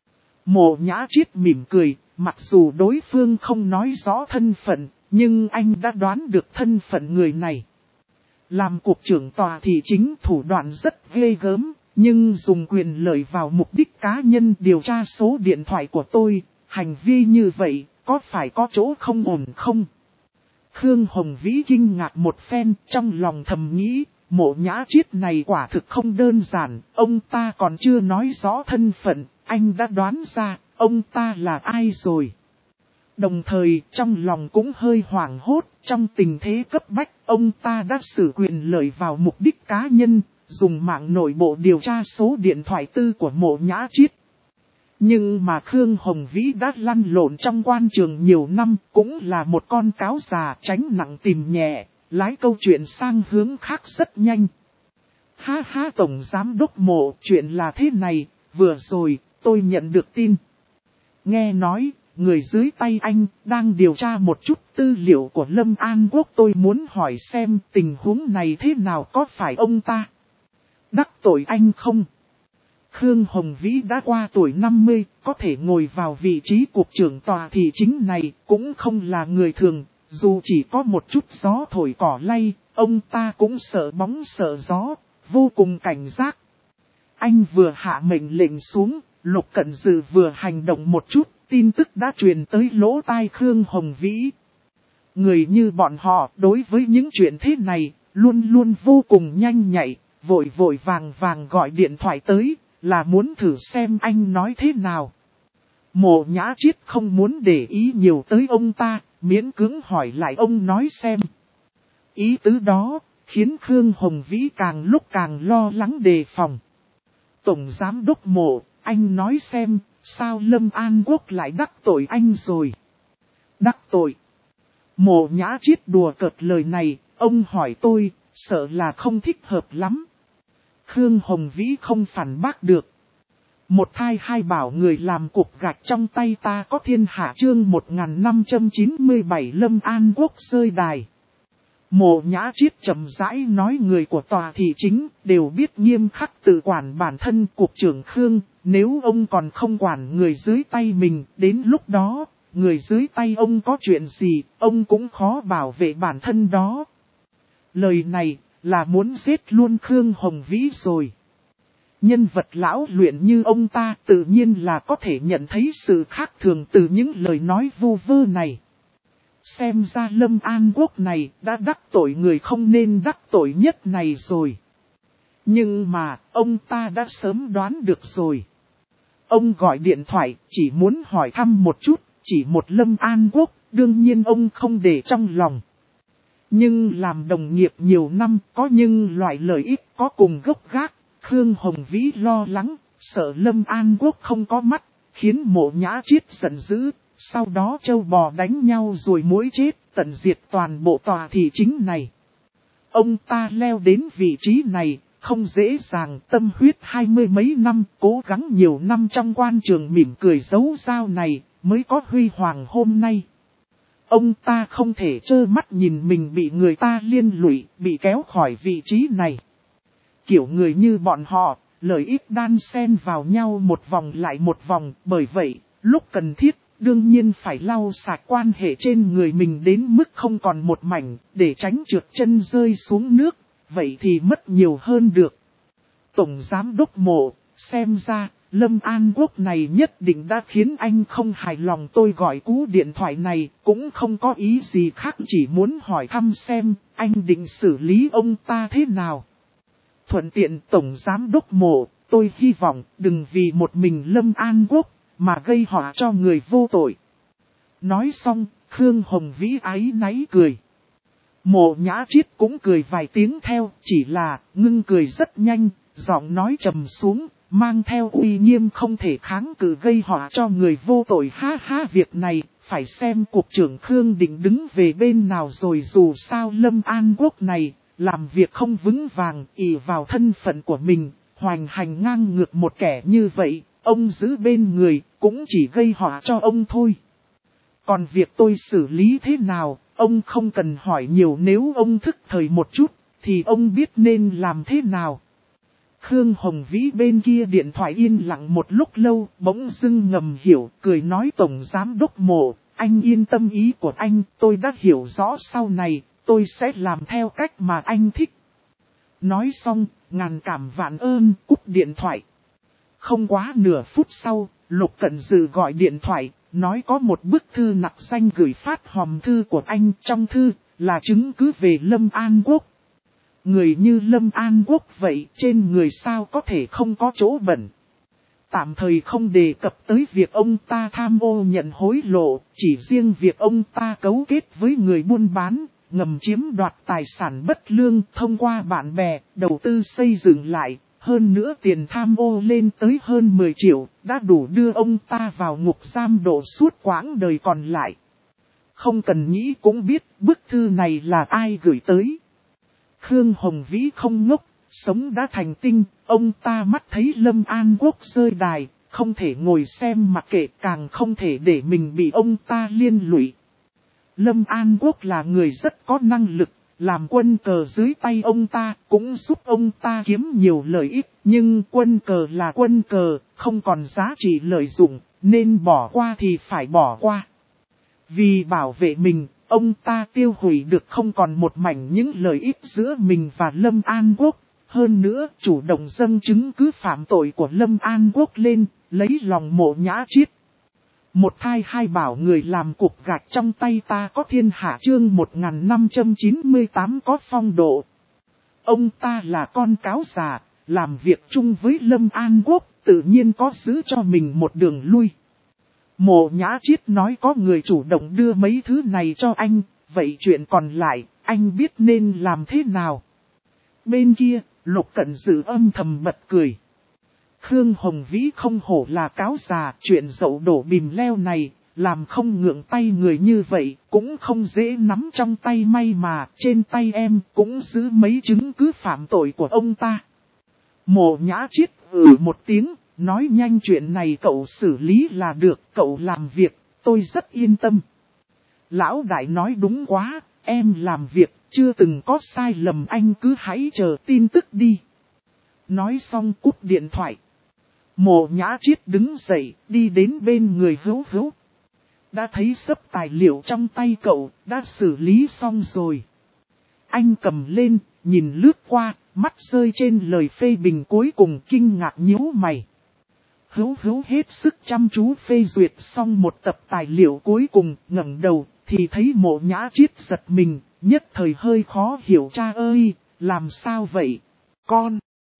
Mộ Nhã Triết mỉm cười, mặc dù đối phương không nói rõ thân phận, nhưng anh đã đoán được thân phận người này. Làm cục trưởng tòa thị chính thủ đoạn rất ghê gớm, nhưng dùng quyền lợi vào mục đích cá nhân điều tra số điện thoại của tôi. Hành vi như vậy, có phải có chỗ không ổn không? Khương Hồng Vĩ kinh ngạc một phen trong lòng thầm nghĩ, Mộ Nhã Chiết này quả thực không đơn giản, ông ta còn chưa nói rõ thân phận, anh đã đoán ra, ông ta là ai rồi. Đồng thời, trong lòng cũng hơi hoảng hốt, trong tình thế cấp bách, ông ta đã sử quyền lợi vào mục đích cá nhân, dùng mạng nội bộ điều tra số điện thoại tư của Mộ Nhã Chiết. Nhưng mà Khương Hồng Vĩ đã lăn lộn trong quan trường nhiều năm, cũng là một con cáo già tránh nặng tìm nhẹ, lái câu chuyện sang hướng khác rất nhanh. Ha ha, Tổng Giám Đốc Mộ, chuyện là thế này, vừa rồi, tôi nhận được tin. Nghe nói, người dưới tay anh đang điều tra một chút tư liệu của Lâm An Quốc, tôi muốn hỏi xem tình huống này thế nào, có phải ông ta đắc tội anh không? Khương Hồng Vĩ đã qua tuổi 50, có thể ngồi vào vị trí cục trưởng tòa thị chính này, cũng không là người thường, dù chỉ có một chút gió thổi cỏ lay, ông ta cũng sợ bóng sợ gió, vô cùng cảnh giác. Anh vừa hạ mệnh lệnh xuống, Lục Cận Dừ vừa hành động một chút, tin tức đã truyền tới lỗ tai Khương Hồng Vĩ. Người như bọn họ đối với những chuyện thế này, luôn luôn vô cùng nhanh nhạy, vội vội vàng vàng gọi điện thoại tới, là muốn thử xem anh nói thế nào. Mộ Nhã Chiết không muốn để ý nhiều tới ông ta, miễn cưỡng hỏi lại ông nói xem. Ý tứ đó, khiến Khương Hồng Vĩ càng lúc càng lo lắng đề phòng. Tổng Giám Đốc Mộ, anh nói xem, sao Lâm An Quốc lại đắc tội anh rồi? Đắc tội? Mộ Nhã Chiết đùa cợt lời này, ông hỏi tôi, sợ là không thích hợp lắm. Khương Hồng Vĩ không phản bác được. Một thai hai bảo người làm cục gạch trong tay ta có thiên hạ, chương 1597 Lâm An Quốc rơi đài. Mộ Nhã Chiết chậm rãi nói, người của tòa thị chính đều biết nghiêm khắc tự quản bản thân cục trưởng Khương, nếu ông còn không quản người dưới tay mình, đến lúc đó, người dưới tay ông có chuyện gì, ông cũng khó bảo vệ bản thân đó. Lời này là muốn giết luôn Khương Hồng Vĩ rồi. Nhân vật lão luyện như ông ta tự nhiên là có thể nhận thấy sự khác thường từ những lời nói vu vơ này. Xem ra Lâm An Quốc này đã đắc tội người không nên đắc tội nhất này rồi. Nhưng mà ông ta đã sớm đoán được rồi. Ông gọi điện thoại chỉ muốn hỏi thăm một chút, chỉ một Lâm An Quốc, đương nhiên ông không để trong lòng. Nhưng làm đồng nghiệp nhiều năm, có nhưng loại lợi ích có cùng gốc gác, Khương Hồng Vĩ lo lắng, sợ Lâm An Quốc không có mắt, khiến Mộ Nhã Chiết giận dữ, sau đó trâu bò đánh nhau rồi muỗi chết, tận diệt toàn bộ tòa thị chính này. Ông ta leo đến vị trí này, không dễ dàng, tâm huyết 20 mấy năm, cố gắng nhiều năm trong quan trường mỉm cười giấu dao này, mới có huy hoàng hôm nay. Ông ta không thể trơ mắt nhìn mình bị người ta liên lụy, bị kéo khỏi vị trí này. Kiểu người như bọn họ, lợi ích đan xen vào nhau một vòng lại một vòng, bởi vậy, lúc cần thiết, đương nhiên phải lau sạch quan hệ trên người mình đến mức không còn một mảnh, để tránh trượt chân rơi xuống nước, vậy thì mất nhiều hơn được. Tổng Giám Đốc Mộ, xem ra, Lâm An Quốc này nhất định đã khiến anh không hài lòng, tôi gọi cú điện thoại này, cũng không có ý gì khác, chỉ muốn hỏi thăm xem, anh định xử lý ông ta thế nào. Thuận tiện Tổng Giám Đốc Mộ, tôi hy vọng đừng vì một mình Lâm An Quốc, mà gây họa cho người vô tội. Nói xong, Khương Hồng Vĩ áy náy cười. Mộ Nhã Chiết cũng cười vài tiếng theo, chỉ là ngưng cười rất nhanh, giọng nói trầm xuống, mang theo uy nghiêm không thể kháng cự, gây họa cho người vô tội. Ha ha, việc này phải xem cục trưởng Khương định đứng về bên nào rồi, dù sao Lâm An Quốc này làm việc không vững vàng, ỷ vào thân phận của mình, hoành hành ngang ngược một kẻ như vậy, ông giữ bên người cũng chỉ gây họa cho ông thôi. Còn việc tôi xử lý thế nào, ông không cần hỏi nhiều, nếu ông thức thời một chút, thì ông biết nên làm thế nào. Khương Hồng Vĩ bên kia điện thoại yên lặng một lúc lâu, bỗng dưng ngầm hiểu, cười nói, Tổng Giám Đốc Mộ, anh yên tâm, ý của anh, tôi đã hiểu rõ, sau này, tôi sẽ làm theo cách mà anh thích. Nói xong, ngàn cảm vạn ơn, cúp điện thoại. Không quá nửa phút sau, Lục Cận Dừ gọi điện thoại, nói có một bức thư nặc danh gửi phát hòm thư của anh, trong thư là chứng cứ về Lâm An Quốc. Người như Lâm An Quốc vậy trên người sao có thể không có chỗ bẩn. Tạm thời không đề cập tới việc ông ta tham ô nhận hối lộ, chỉ riêng việc ông ta cấu kết với người buôn bán, ngầm chiếm đoạt tài sản bất lương thông qua bạn bè, đầu tư xây dựng lại, hơn nữa tiền tham ô lên tới hơn 10 triệu, đã đủ đưa ông ta vào ngục giam độ suốt quãng đời còn lại. Không cần nghĩ cũng biết bức thư này là ai gửi tới. Khương Hồng Vĩ không ngốc, sống đã thành tinh, ông ta mắt thấy Lâm An Quốc rơi đài, không thể ngồi xem mặc kệ, càng không thể để mình bị ông ta liên lụy. Lâm An Quốc là người rất có năng lực, làm quân cờ dưới tay ông ta, cũng giúp ông ta kiếm nhiều lợi ích, nhưng quân cờ là quân cờ, không còn giá trị lợi dụng, nên bỏ qua thì phải bỏ qua. Vì bảo vệ mình, ông ta tiêu hủy được không còn một mảnh những lợi ích giữa mình và Lâm An Quốc. Hơn nữa, chủ động dâng chứng cứ phạm tội của Lâm An Quốc lên, lấy lòng Mộ Nhã Chiết. Một thai hai bảo người làm cục gạch trong tay ta có thiên hạ, chương 1598 có phong độ. Ông ta là con cáo già, làm việc chung với Lâm An Quốc, tự nhiên có giữ cho mình một đường lui. Mộ Nhã Chiết nói có người chủ động đưa mấy thứ này cho anh, vậy chuyện còn lại, anh biết nên làm thế nào? Bên kia, Lục Cẩn Dự âm thầm bật cười. Khương Hồng Vĩ không hổ là cáo già, chuyện dậu đổ bìm leo này, làm không ngượng tay người như vậy, cũng không dễ nắm trong tay, may mà trên tay em cũng giữ mấy chứng cứ phạm tội của ông ta. Mộ Nhã Chiết một tiếng, nói nhanh, chuyện này cậu xử lý là được, cậu làm việc, tôi rất yên tâm. Lão đại nói đúng quá, em làm việc, chưa từng có sai lầm, anh cứ hãy chờ tin tức đi. Nói xong cúp điện thoại. Mộ Nhã Chiết đứng dậy, đi đến bên người Hữu Hữu. Đã thấy xấp tài liệu trong tay cậu, đã xử lý xong rồi. Anh cầm lên, nhìn lướt qua, mắt rơi trên lời phê bình cuối cùng, kinh ngạc nhíu mày. Hữu Hữu hết sức chăm chú phê duyệt xong một tập tài liệu cuối cùng, ngẩng đầu, thì thấy Mộ Nhã Chiết giật mình, nhất thời hơi khó hiểu. Cha ơi, làm sao vậy, con?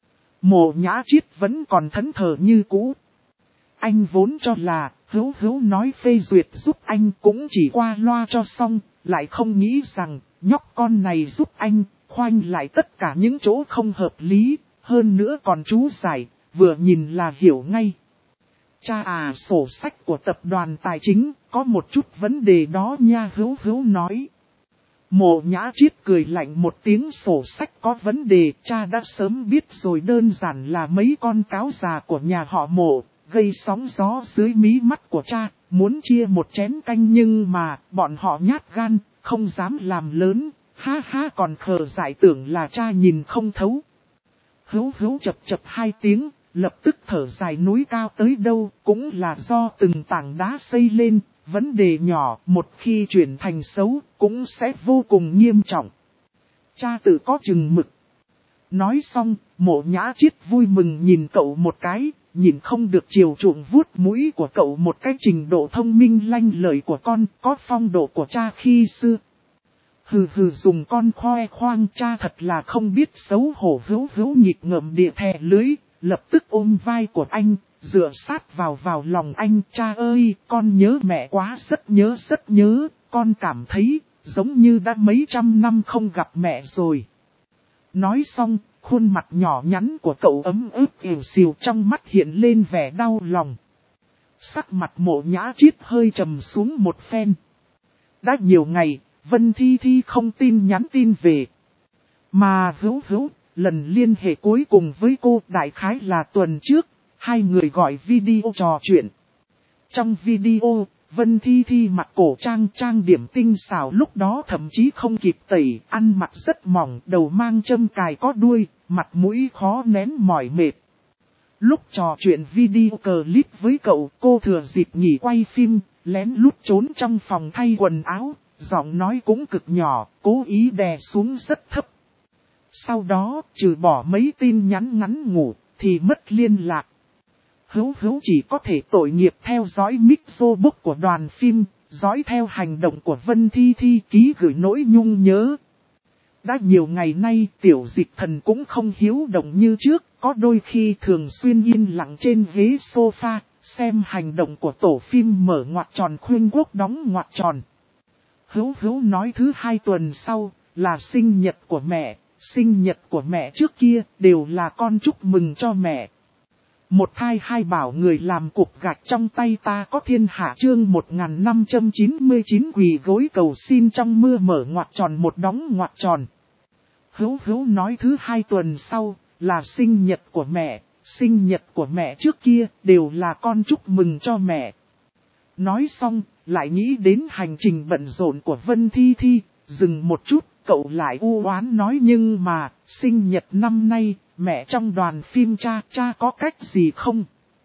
Mộ Nhã Chiết vẫn còn thẫn thờ như cũ. Anh vốn cho là, Hữu Hữu nói phê duyệt giúp anh cũng chỉ qua loa cho xong, lại không nghĩ rằng, nhóc con này giúp anh, khoanh lại tất cả những chỗ không hợp lý, hơn nữa còn chú giải, vừa nhìn là hiểu ngay. Cha à, sổ sách của tập đoàn tài chính, có một chút vấn đề đó nha, Hữu Hữu nói. Mộ Nhã Chiết cười lạnh một tiếng, sổ sách có vấn đề, cha đã sớm biết rồi, đơn giản là mấy con cáo già của nhà họ Mộ, gây sóng gió dưới mí mắt của cha, muốn chia một chén canh nhưng mà, bọn họ nhát gan, không dám làm lớn, ha ha, còn khờ dại tưởng là cha nhìn không thấu. Hữu Hữu chập chập hai tiếng, lập tức thở dài, núi cao tới đâu, cũng là do từng tảng đá xây lên. Vấn đề nhỏ một khi chuyển thành xấu cũng sẽ vô cùng nghiêm trọng. Cha tự có chừng mực. Nói xong, Mộ Nhã Chiết vui mừng nhìn cậu một cái, nhìn không được chiều chuộng vuốt mũi của cậu một cái, trình độ thông minh lanh lợi của con, có phong độ của cha khi xưa. Hừ hừ, dùng con khoe khoang, cha thật là không biết xấu hổ. Hữu Hữu nhịp ngợm địa thè lưới, lập tức ôm vai của anh, dựa sát vào lòng anh. Cha ơi, con nhớ mẹ quá, rất nhớ, con cảm thấy giống như đã mấy trăm năm không gặp mẹ rồi. Nói xong, khuôn mặt nhỏ nhắn của cậu ấm ức ỉu xìu, trong mắt hiện lên vẻ đau lòng. Sắc mặt Mộ Nhã Chiết hơi trầm xuống một phen. Đã nhiều ngày, Vân Thi Thi không tin nhắn tin về. Mà Hữu Hữu, lần liên hệ cuối cùng với cô đại khái là tuần trước, hai người gọi video trò chuyện. Trong video, Vân Thi Thi mặc cổ trang điểm tinh xảo, lúc đó thậm chí không kịp tẩy, ăn mặc rất mỏng, đầu mang châm cài có đuôi, mặt mũi khó nén mỏi mệt. Lúc trò chuyện video clip với cậu, cô thừa dịp nghỉ quay phim, lén lút trốn trong phòng thay quần áo, giọng nói cũng cực nhỏ, cố ý đè xuống rất thấp. Sau đó, trừ bỏ mấy tin nhắn ngắn ngủ, thì mất liên lạc. Hữu Hữu chỉ có thể tội nghiệp theo dõi microbook của đoàn phim, dõi theo hành động của Vân Thi Thi, ký gửi nỗi nhung nhớ. Đã nhiều ngày nay tiểu dịch thần cũng không hiếu động như trước, có đôi khi thường xuyên yên lặng trên ghế sofa, xem hành động của tổ phim mở ngoặc tròn khuyên quốc đóng ngoặc tròn. Hữu Hữu nói thứ 2 tuần sau là sinh nhật của mẹ, sinh nhật của mẹ trước kia đều là con chúc mừng cho mẹ. Một thai hai bảo người làm cục gạch trong tay ta có thiên hạ chương 1599 quỳ gối cầu xin trong mưa mở ngoặc tròn một đóng ngoặc tròn. Hữu Hữu nói thứ 2 tuần sau là sinh nhật của mẹ, sinh nhật của mẹ trước kia đều là con chúc mừng cho mẹ. Nói xong, lại nghĩ đến hành trình bận rộn của Vân Thi Thi, dừng một chút, cậu lại u oán nói nhưng mà, sinh nhật năm nay, mẹ trong đoàn phim cha có cách gì không?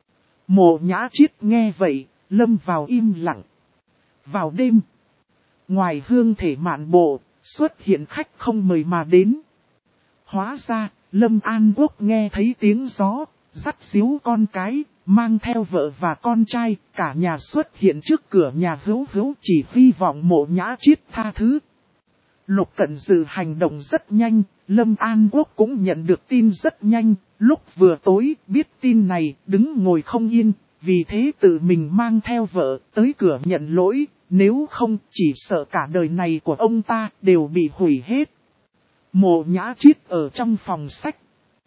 Mộ Nhã Chiết nghe vậy, lâm vào im lặng. Vào đêm, ngoài hương thể mạn bộ, xuất hiện khách không mời mà đến. Hóa ra, Lâm An Quốc nghe thấy tiếng gió, dắt díu con cái, mang theo vợ và con trai, cả nhà xuất hiện trước cửa nhà Hữu Hữu chỉ hy vọng Mộ Nhã Chiết tha thứ. Lục Cận Dừ hành động rất nhanh, Lâm An Quốc cũng nhận được tin rất nhanh, lúc vừa tối biết tin này đứng ngồi không yên, vì thế tự mình mang theo vợ tới cửa nhận lỗi, nếu không chỉ sợ cả đời này của ông ta đều bị hủy hết. Mộ Nhã Chiết ở trong phòng sách.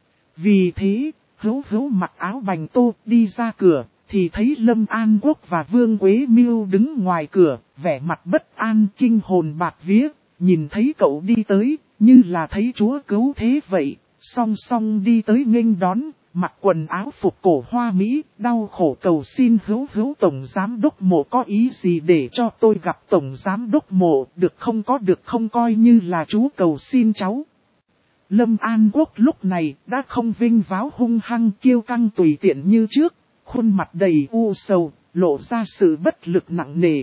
Vì thế, Hữu Hữu mặc áo bành tô đi ra cửa, thì thấy Lâm An Quốc và Vương Quế Miêu đứng ngoài cửa, vẻ mặt bất an kinh hồn bạt vía, nhìn thấy cậu đi tới, như là thấy Chúa cứu thế vậy, song song đi tới nghênh đón, mặc quần áo phục cổ hoa mỹ, đau khổ cầu xin Hữu Hữu Tổng Giám Đốc Mộ có ý gì để cho tôi gặp Tổng Giám Đốc Mộ, được không coi như là chú cầu xin cháu. Lâm An Quốc lúc này đã không vinh váo hung hăng kiêu căng tùy tiện như trước, khuôn mặt đầy u sầu, lộ ra sự bất lực nặng nề.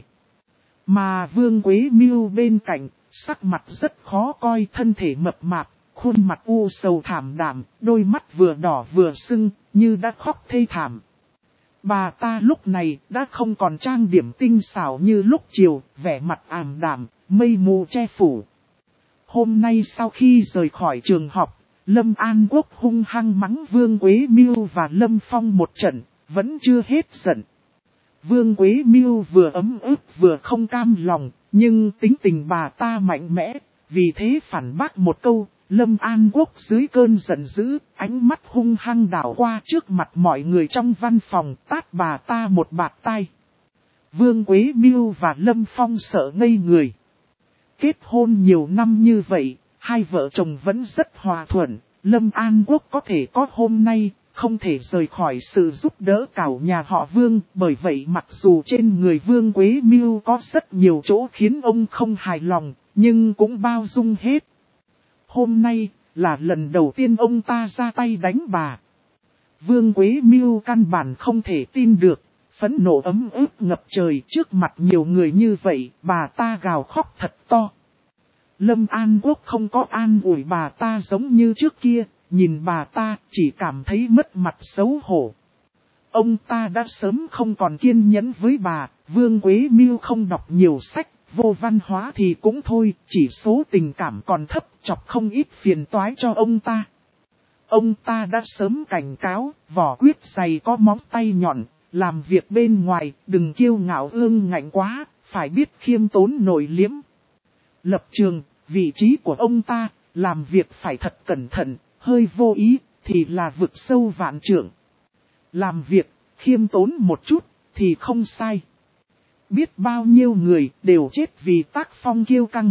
Mà Vương Quế Miêu bên cạnh, sắc mặt rất khó coi, thân thể mập mạp, khuôn mặt u sầu thảm đạm, đôi mắt vừa đỏ vừa sưng, như đã khóc thê thảm. Bà ta lúc này đã không còn trang điểm tinh xảo như lúc chiều, vẻ mặt ảm đạm, mây mù che phủ. Hôm nay sau khi rời khỏi trường học, Lâm An Quốc hung hăng mắng Vương Quế Miêu và Lâm Phong một trận, vẫn chưa hết giận. Vương Quế Miêu vừa ấm ức vừa không cam lòng, nhưng tính tình bà ta mạnh mẽ, vì thế phản bác một câu. Lâm An Quốc dưới cơn giận dữ, ánh mắt hung hăng đảo qua trước mặt mọi người trong văn phòng, tát bà ta một bạt tai. Vương Quế Miêu và Lâm Phong sợ ngây người. Kết hôn nhiều năm như vậy, hai vợ chồng vẫn rất hòa thuận, Lâm An Quốc có thể có hôm nay, không thể rời khỏi sự giúp đỡ cảo nhà họ Vương, bởi vậy mặc dù trên người Vương Quế Miêu có rất nhiều chỗ khiến ông không hài lòng, nhưng cũng bao dung hết. Hôm nay là lần đầu tiên ông ta ra tay đánh bà. Vương Quế Miêu căn bản không thể tin được, phẫn nộ ấm ức ngập trời trước mặt nhiều người như vậy, bà ta gào khóc thật to. Lâm An Quốc không có an ủi bà ta giống như trước kia, nhìn bà ta chỉ cảm thấy mất mặt xấu hổ. Ông ta đã sớm không còn kiên nhẫn với bà, Vương Quế Miêu không đọc nhiều sách, vô văn hóa thì cũng thôi, chỉ số tình cảm còn thấp, chọc không ít phiền toái cho ông ta. Ông ta đã sớm cảnh cáo, vỏ quyết dày có móng tay nhọn, làm việc bên ngoài, đừng kiêu ngạo ương ngạnh quá, phải biết khiêm tốn nội liếm. Lập trường, vị trí của ông ta, làm việc phải thật cẩn thận, hơi vô ý, thì là vực sâu vạn trượng. Làm việc, khiêm tốn một chút, thì không sai. Biết bao nhiêu người đều chết vì tác phong kiêu căng.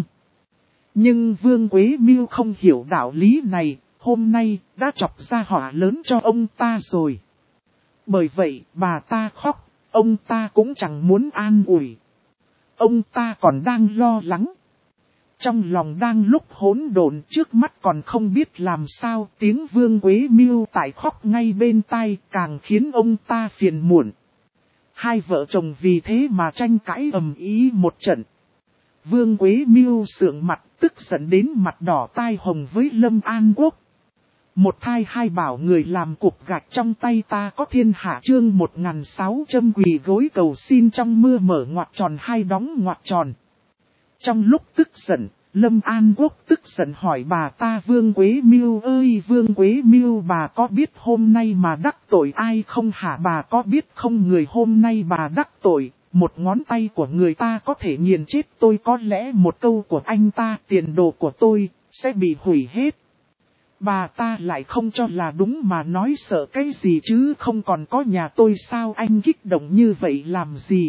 Nhưng Vương Quế Miêu không hiểu đạo lý này, hôm nay đã chọc ra họa lớn cho ông ta rồi. Bởi vậy bà ta khóc, ông ta cũng chẳng muốn an ủi. Ông ta còn đang lo lắng. Trong lòng đang lúc hỗn độn, trước mắt còn không biết làm sao, tiếng Vương Quế Miêu tại khóc ngay bên tai càng khiến ông ta phiền muộn. Hai vợ chồng vì thế mà tranh cãi ầm ĩ một trận. Vương Quế Miêu sượng mặt, tức giận đến mặt đỏ tai hồng với Lâm An Quốc. Một thai hai bảo người làm cục gạch trong tay ta có thiên hạ chương 1600 quỳ gối cầu xin trong mưa mở ngoặc tròn hai đóng ngoặc tròn. Trong lúc tức giận, Lâm An Quốc tức giận hỏi bà ta Vương Quế Miêu ơi Vương Quế Miêu bà có biết hôm nay mà đắc tội ai không hả bà có biết không người hôm nay bà đắc tội, một ngón tay của người ta có thể nghiền chết tôi có lẽ một câu của anh ta tiền đồ của tôi sẽ bị hủy hết. Bà ta lại không cho là đúng mà nói sợ cái gì chứ không còn có nhà tôi sao anh kích động như vậy làm gì.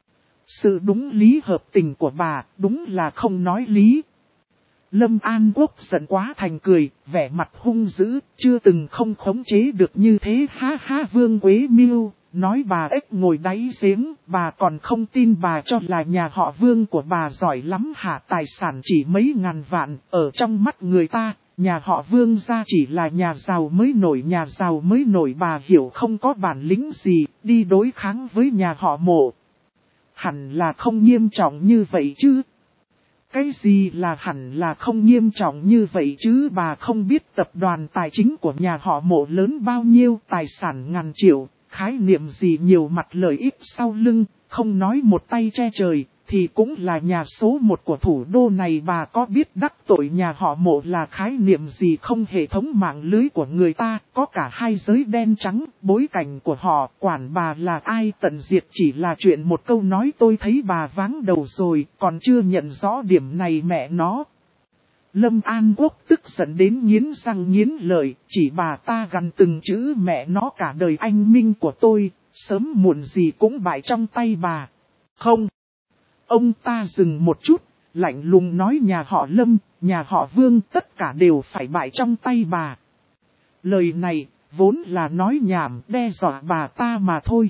Sự đúng lý hợp tình của bà đúng là không nói lý. Lâm An Quốc giận quá thành cười, vẻ mặt hung dữ, chưa từng không khống chế được như thế ha ha Vương Quế Miêu, nói bà ếch ngồi đáy giếng, bà còn không tin bà cho là nhà họ Vương của bà giỏi lắm hả tài sản chỉ mấy ngàn vạn, ở trong mắt người ta, nhà họ Vương ra chỉ là nhà giàu mới nổi bà hiểu không có bản lĩnh gì, đi đối kháng với nhà họ Mộ. Hẳn là không nghiêm trọng như vậy chứ. Cái gì là hẳn là không nghiêm trọng như vậy chứ bà không biết tập đoàn tài chính của nhà họ Mộ lớn bao nhiêu tài sản ngàn triệu, khái niệm gì nhiều mặt lợi ích sau lưng, không nói một tay che trời, thì cũng là nhà số một của thủ đô này bà có biết đắc tội nhà họ Mộ là khái niệm gì không hệ thống mạng lưới của người ta, có cả hai giới đen trắng, bối cảnh của họ, quản bà là ai tận diệt chỉ là chuyện một câu nói tôi thấy bà váng đầu rồi, còn chưa nhận rõ điểm này mẹ nó. Lâm An Quốc tức giận đến nghiến răng nghiến lợi, chỉ bà ta gằn từng chữ mẹ nó cả đời anh minh của tôi, sớm muộn gì cũng bại trong tay bà. Không. Ông ta dừng một chút, lạnh lùng nói nhà họ Lâm, nhà họ Vương tất cả đều phải bại trong tay bà. Lời này, vốn là nói nhảm đe dọa bà ta mà thôi.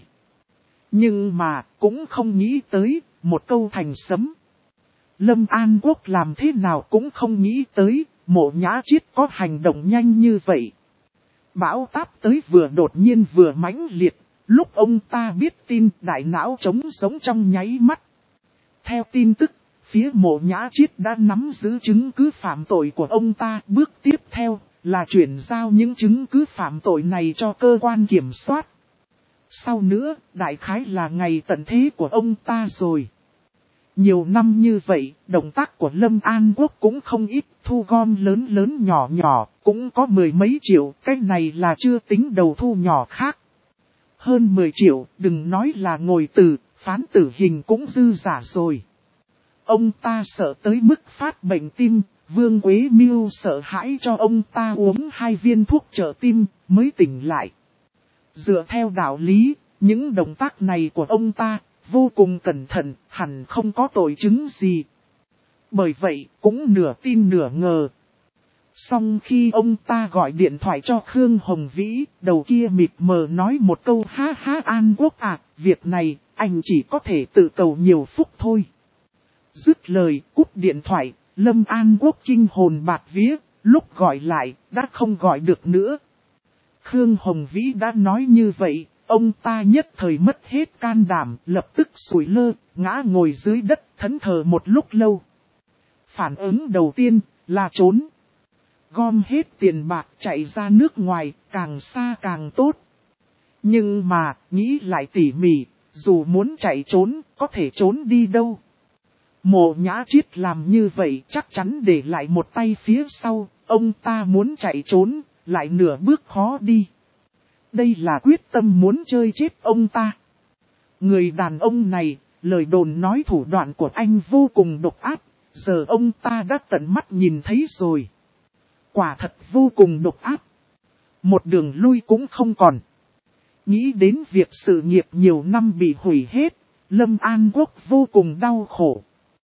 Nhưng mà, cũng không nghĩ tới, một câu thành sấm. Lâm An Quốc làm thế nào cũng không nghĩ tới, Mộ Nhã Chiết có hành động nhanh như vậy. Bão táp tới vừa đột nhiên vừa mãnh liệt, lúc ông ta biết tin đại não trống sống trong nháy mắt. Theo tin tức, phía Mộ Nhã Chiết đã nắm giữ chứng cứ phạm tội của ông ta. Bước tiếp theo là chuyển giao những chứng cứ phạm tội này cho cơ quan kiểm soát. Sau nữa, đại khái là ngày tận thế của ông ta rồi. Nhiều năm như vậy, động tác của Lâm An Quốc cũng không ít, thu gom lớn nhỏ, cũng có mười mấy triệu, cái này là chưa tính đầu thu nhỏ khác. Hơn 10 triệu, đừng nói là ngồi tù, phán tử hình cũng dư giả rồi. Ông ta sợ tới mức phát bệnh tim, Vương Quế Miêu sợ hãi cho ông ta uống 2 viên thuốc trợ tim, mới tỉnh lại. Dựa theo đạo lý, những động tác này của ông ta, vô cùng cẩn thận, hẳn không có tội chứng gì. Bởi vậy, cũng nửa tin nửa ngờ. Xong khi ông ta gọi điện thoại cho Khương Hồng Vĩ, đầu kia mịt mờ nói một câu ha ha An Quốc à, việc này, anh chỉ có thể tự cầu nhiều phúc thôi. Dứt lời, cúp điện thoại, Lâm An Quốc kinh hồn bạt vía, lúc gọi lại, đã không gọi được nữa. Khương Hồng Vĩ đã nói như vậy, ông ta nhất thời mất hết can đảm, lập tức sủi lơ, ngã ngồi dưới đất, thẫn thờ một lúc lâu. Phản ứng đầu tiên, là trốn. Gom hết tiền bạc chạy ra nước ngoài, càng xa càng tốt. Nhưng mà, nghĩ lại tỉ mỉ, dù muốn chạy trốn, có thể trốn đi đâu. Mộ Nhã Chiết làm như vậy chắc chắn để lại một tay phía sau, ông ta muốn chạy trốn, lại nửa bước khó đi. Đây là quyết tâm muốn chơi chết ông ta. Người đàn ông này, lời đồn nói thủ đoạn của anh vô cùng độc ác, giờ ông ta đã tận mắt nhìn thấy rồi. Quả thật vô cùng độc ác. Một đường lui cũng không còn. Nghĩ đến việc sự nghiệp nhiều năm bị hủy hết, Lâm An Quốc vô cùng đau khổ.